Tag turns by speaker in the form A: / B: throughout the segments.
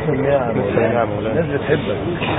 A: الناس بتحبك.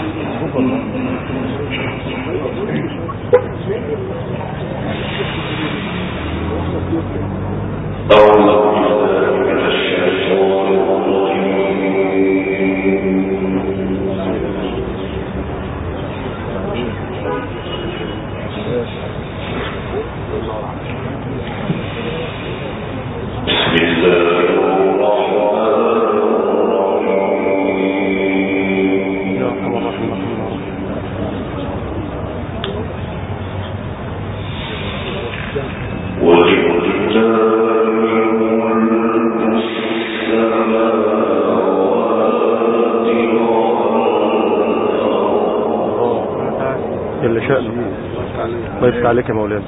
B: جل شأنه. الله يفتح عليك يا مولانا.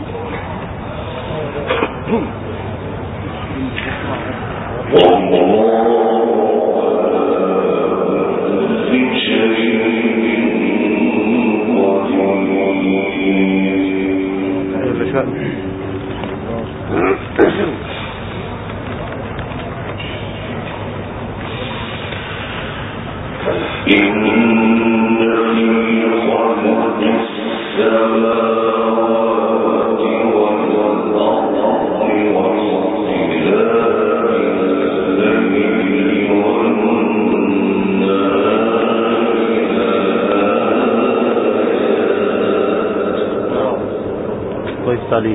B: جل شأنه. عليه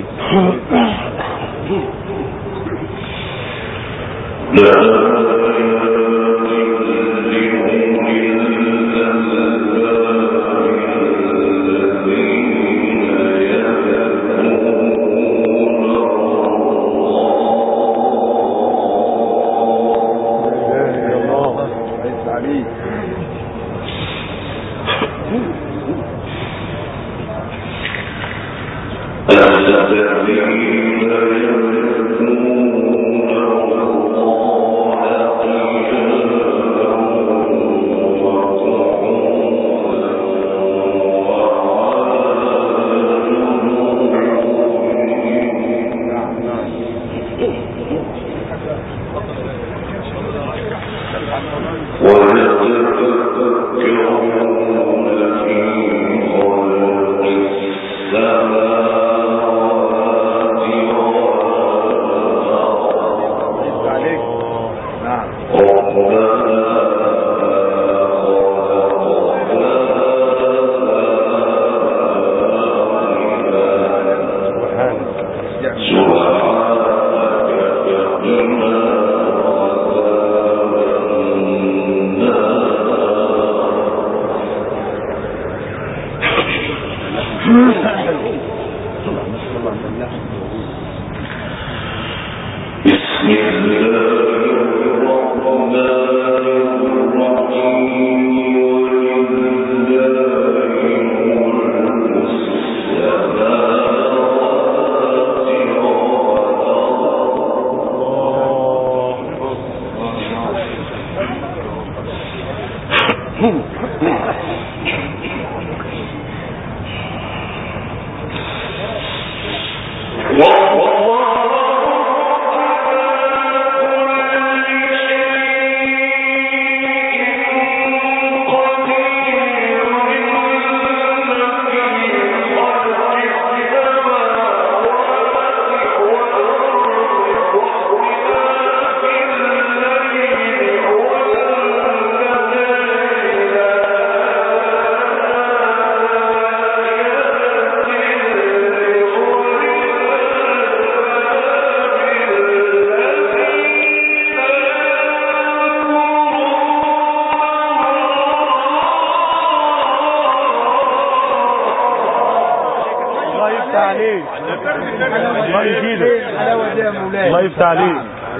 B: الله يفتح عليك.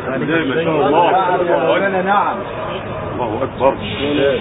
A: ما شاء الله. نعم.
B: الله أكبر.
A: يا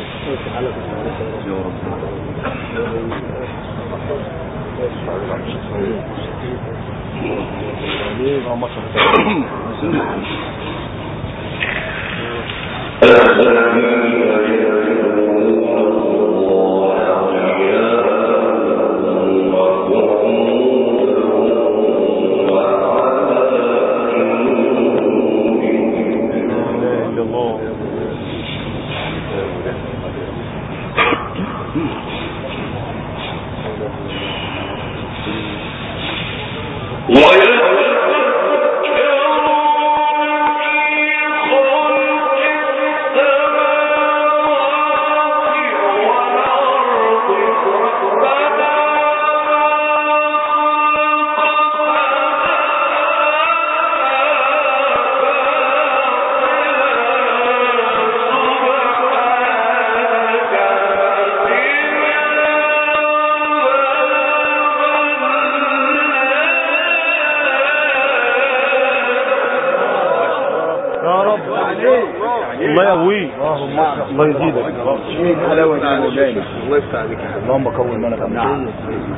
B: الله يقويك، الله يزيدك.
A: حلاوة المولانا، الله يفتح عليك. اللهم قوي منك. نعم.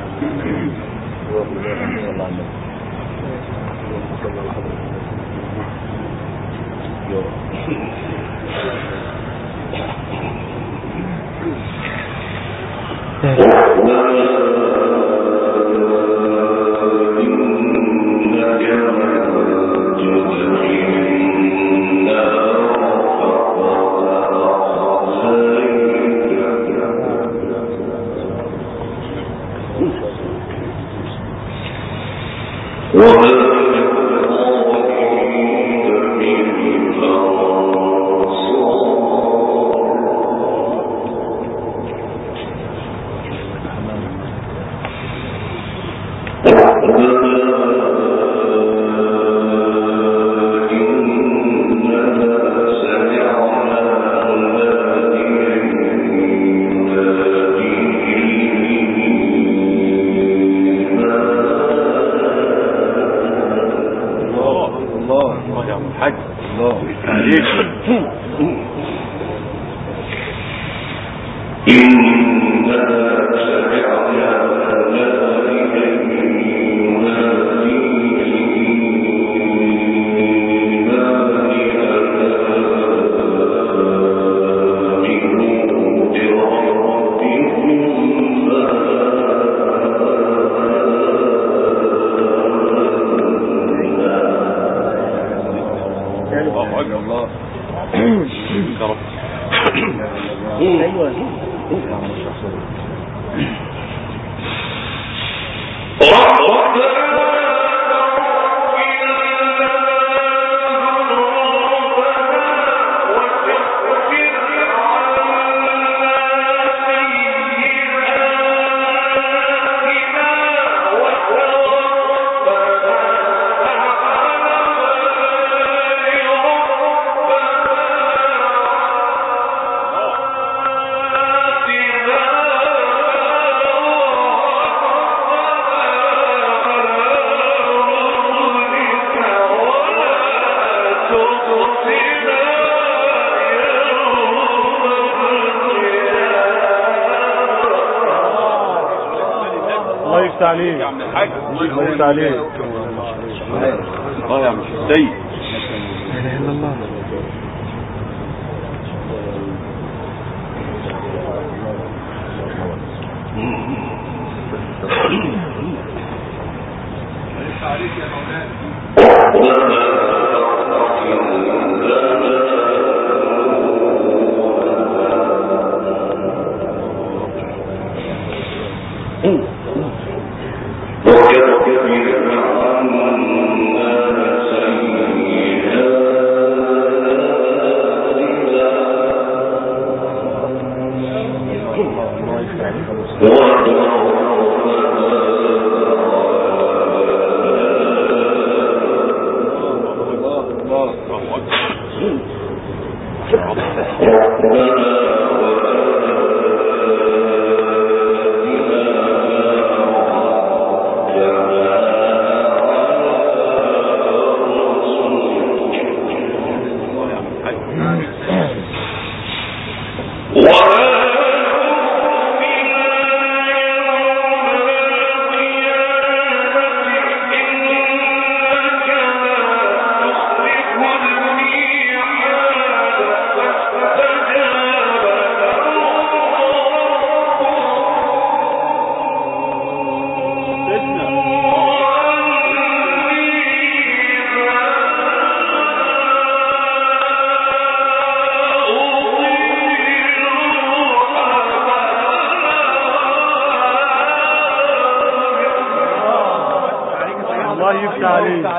B: عليك يا عم الحاج، الله عليك.
A: الله يا عم السيد.
B: لا اله الا الله.
A: عليك يا مولانا.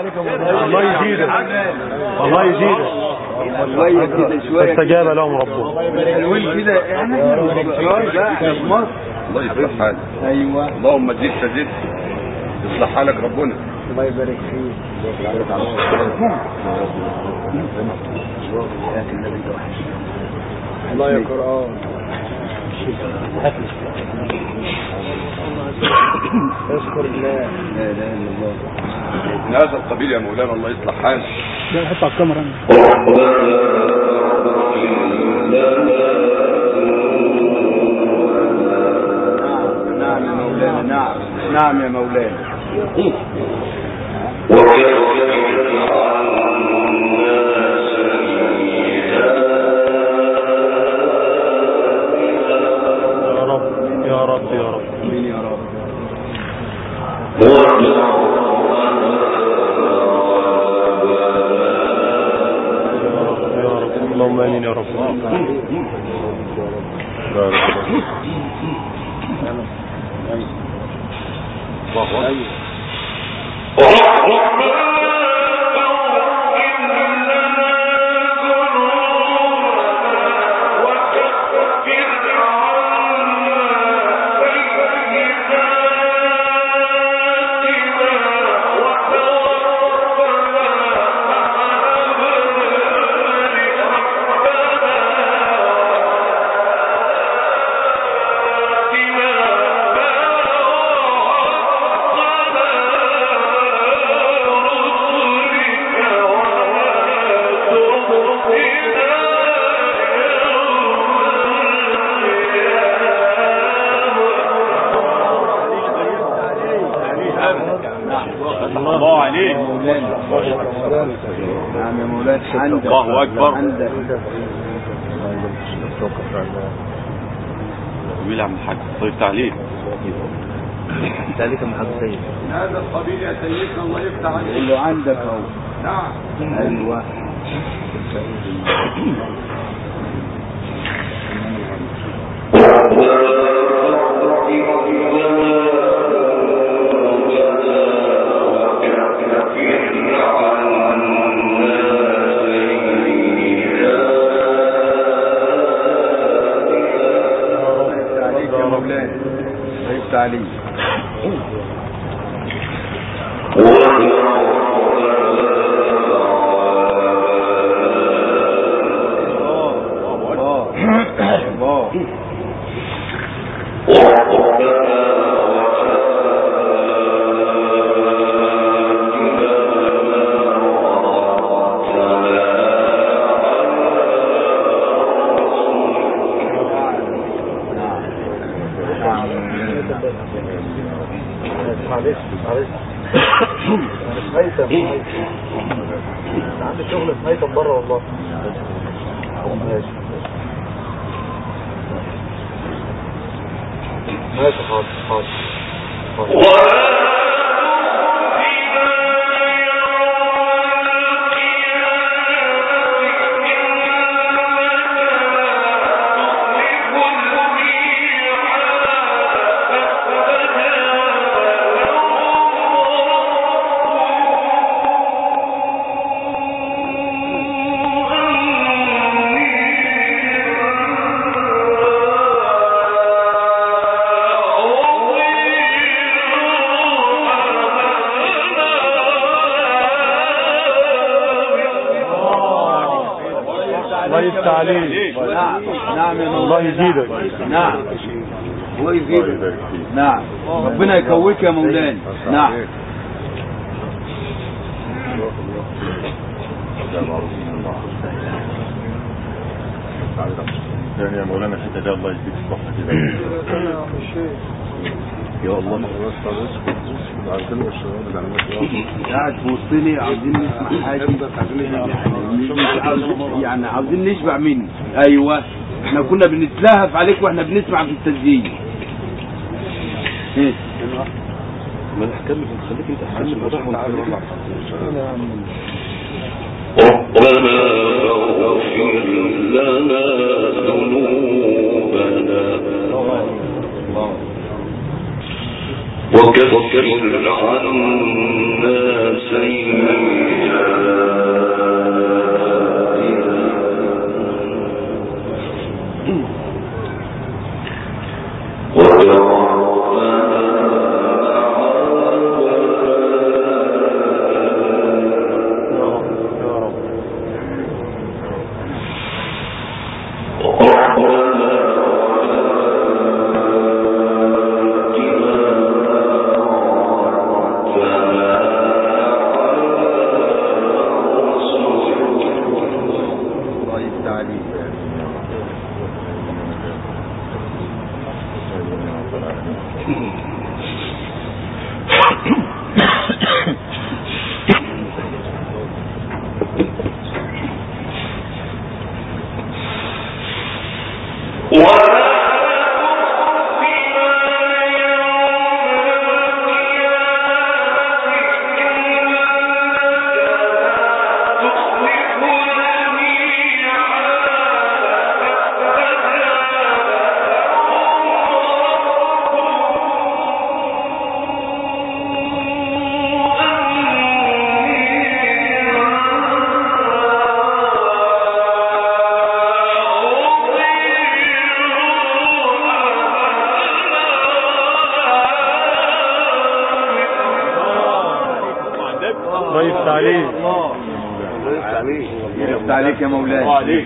B: الله يزيدك الله يزيدك فاستجاب لهم ربهم
A: الول كده يعني احنا في مصر
C: الله يصلح حالك. ايوه اللهم زد تزد يصلح حالك ربنا.
A: الله يبارك فيك. الله يا قرآن اشكر الله. لا اله الا الله.
C: من هذا القبيل يا مولانا الله يصلح حالك.
B: لا حط على الكاميرا.
A: نعم يا مولانا. نعم يا مولانا.
B: يا رب يا رب
A: امين يا رب.
B: اللهم امين يا رب.
C: الله عليك.
A: نعم يا مولانا.
C: الله اكبر. جميل يا عم الحاج. طيب تعليق
A: ذلك من حق سيد
C: هذا القبيل يا سيدنا الله يفتح عليك.
A: قول له عندك اهو.
C: نعم
A: ايوه. علي
B: عندي شغل في ميتم بره والله. ماشي حاضر. الله يفتح عليك.
A: نعم يا مولانا.
B: الله يزيدك.
A: نعم الله يزيدك. نعم ربنا يكويك يا مولانا. نعم
C: يعني يا مولانا حتى ده الله يديك الصحة كده يا الله.
A: قاعد في وسطني عاوزين نسمع حاجة يعني عاوزين نشبع منه. ايوه احنا كنا بنتلهف عليك واحنا بنسمع في التسجيل.
C: ما نحكمل خليك انت تحكمل الوضع ونتعلم. ربنا اغفر لنا ذنوبنا
A: يفتح عليك يا مولاي.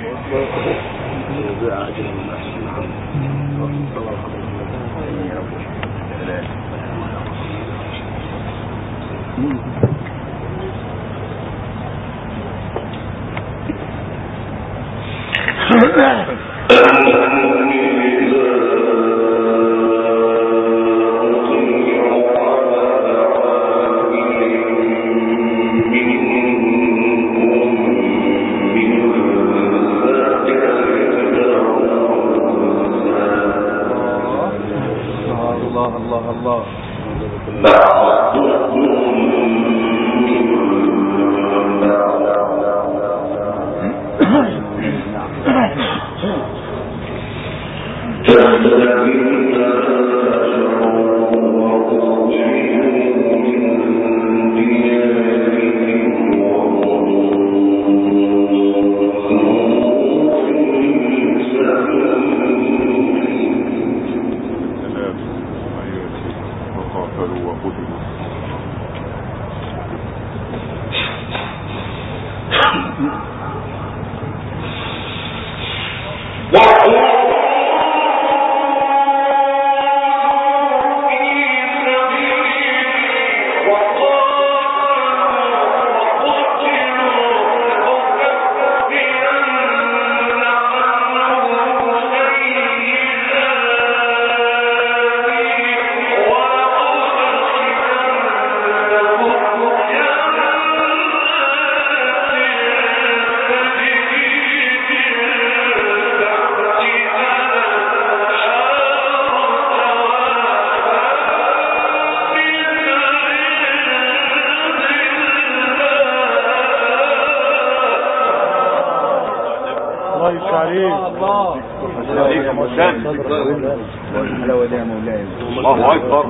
A: الله أكبر.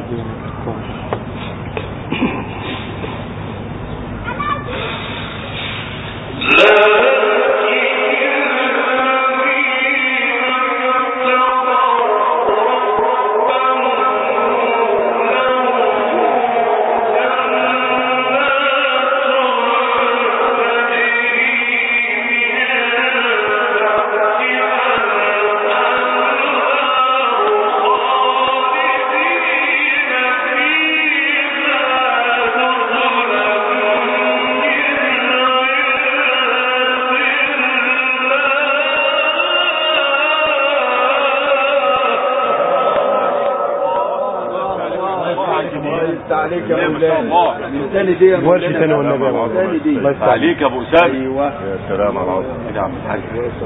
A: عليك يا مولانا من ثاني دي يا
B: ورش ثاني والنبي
C: الله يفتح عليك يا ابو اسامه.
A: ايوه
C: يا سلام على العظيم كده يا عم الحاج.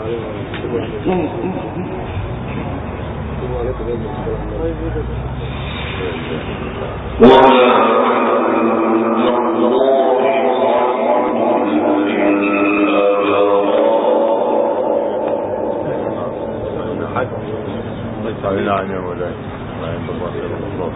C: علينا عن يا مولانا ما عند الله خير الله.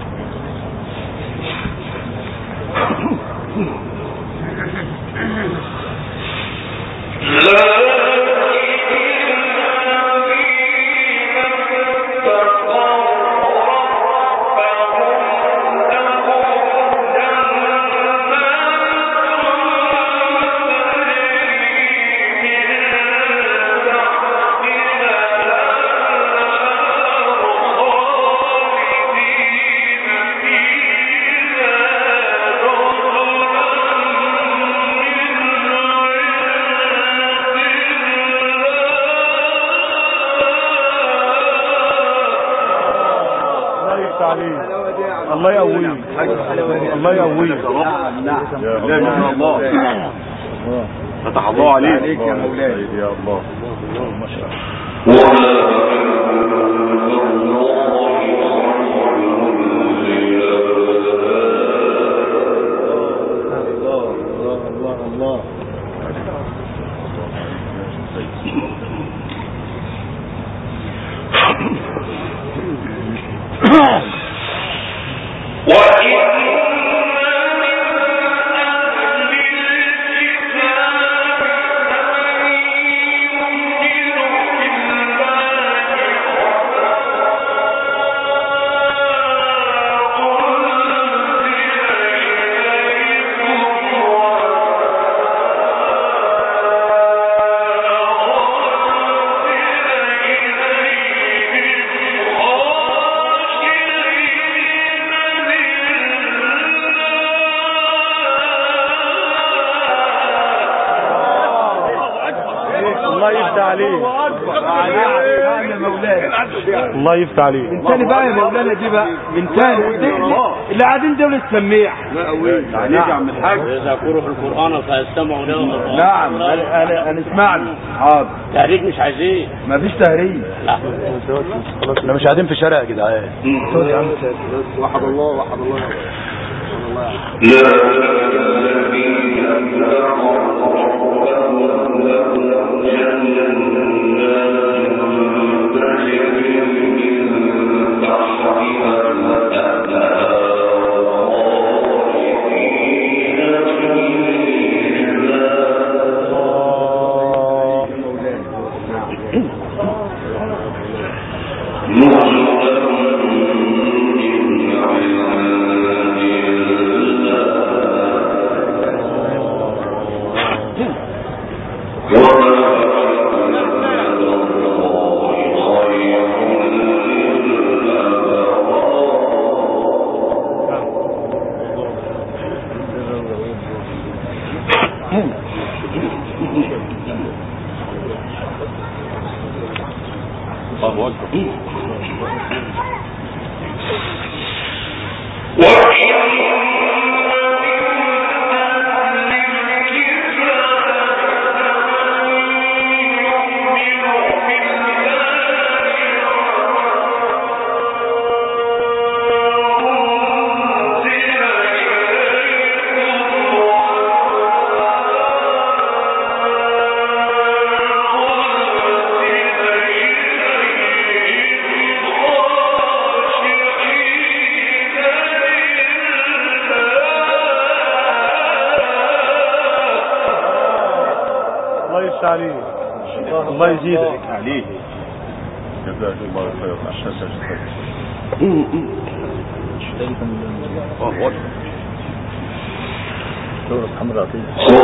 B: الله يقويك الله يقويك.
C: لا من الله فتح الله عليك
A: يا مولانا
C: يا الله.
B: ما شاء الله. الله يفتح عليك.
A: من تاني بقى يا مولانا دي بقى من تاني اللي قاعدين دول السميع.
C: عليك يا عم الحاج.
D: يذكروا في القرآن فيستمعوا له.
A: نعم انا اسمعني. حاضر.
D: تهريج مش عايزين.
A: مفيش تهريج.
D: لا
B: احنا مش قاعدين في شارع يا جدعان.
A: وحد الله وحد الله.
C: الله أكبر.
B: الله يفتح عليك. الله يزيدك
C: عليه. جزاك الله خير. أحسن خير. دورة محمد عطية.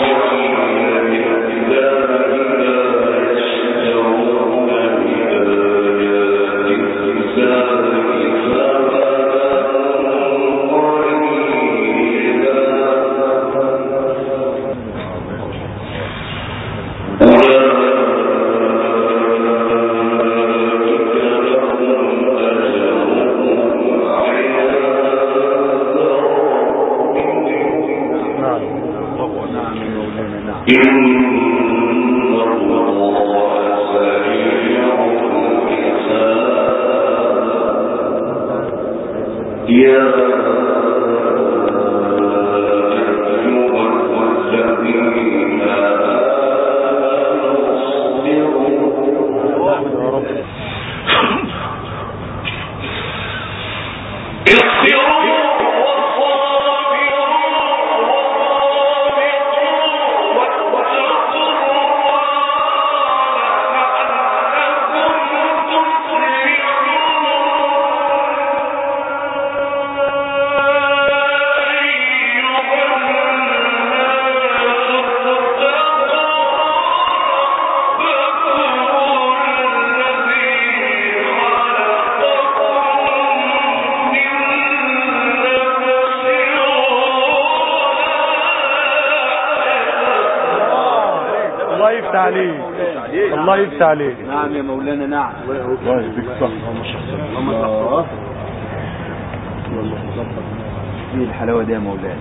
C: الله يفتح عليك.
A: نعم يا مولانا. نعم.
C: الله يديك الصحة.
A: الله. ايه الحلاوة دي يا مولانا؟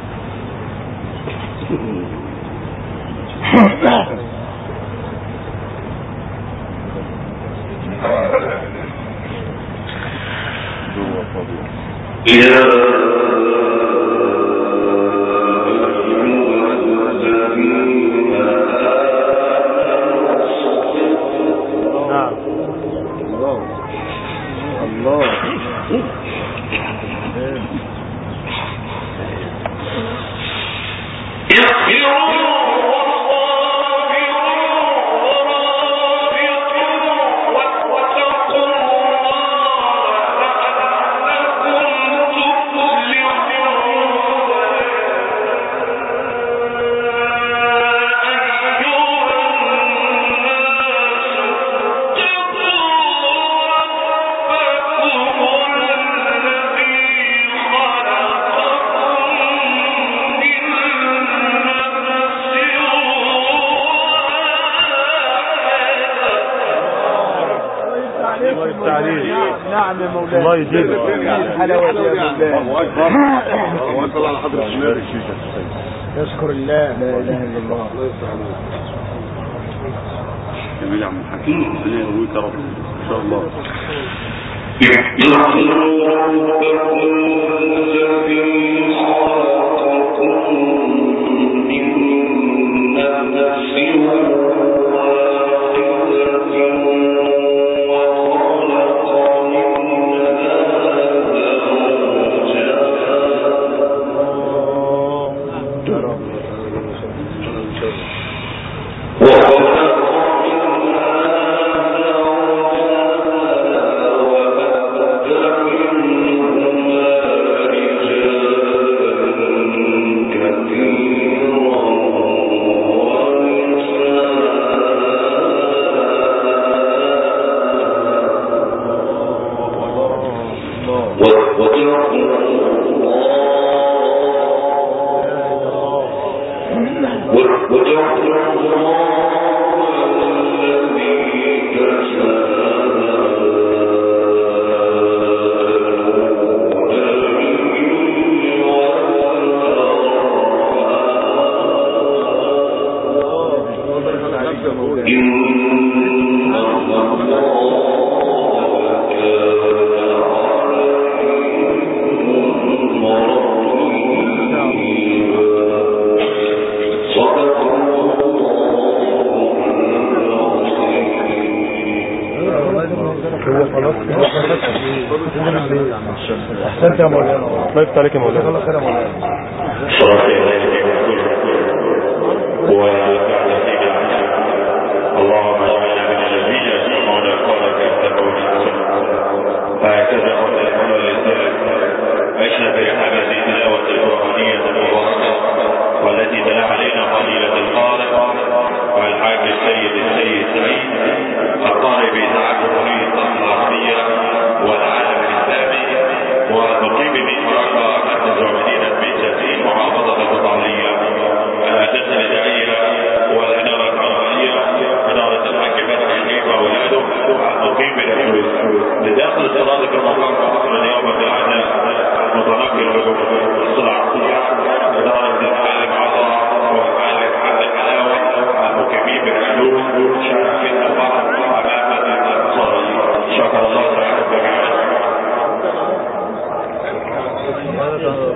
B: نعم يا مولانا. الله يزيدك.
A: الحلاوة دي يا مولانا.
C: الله يصلي على حضرة النبي.
A: يشكر الله. لا اله الا الله.
C: جميل يا عم الحكيم. ربنا يقويك يا رب ان شاء الله.
B: احسنت يا مولانا. الله يفتح عليك يا مولانا.
E: صلاة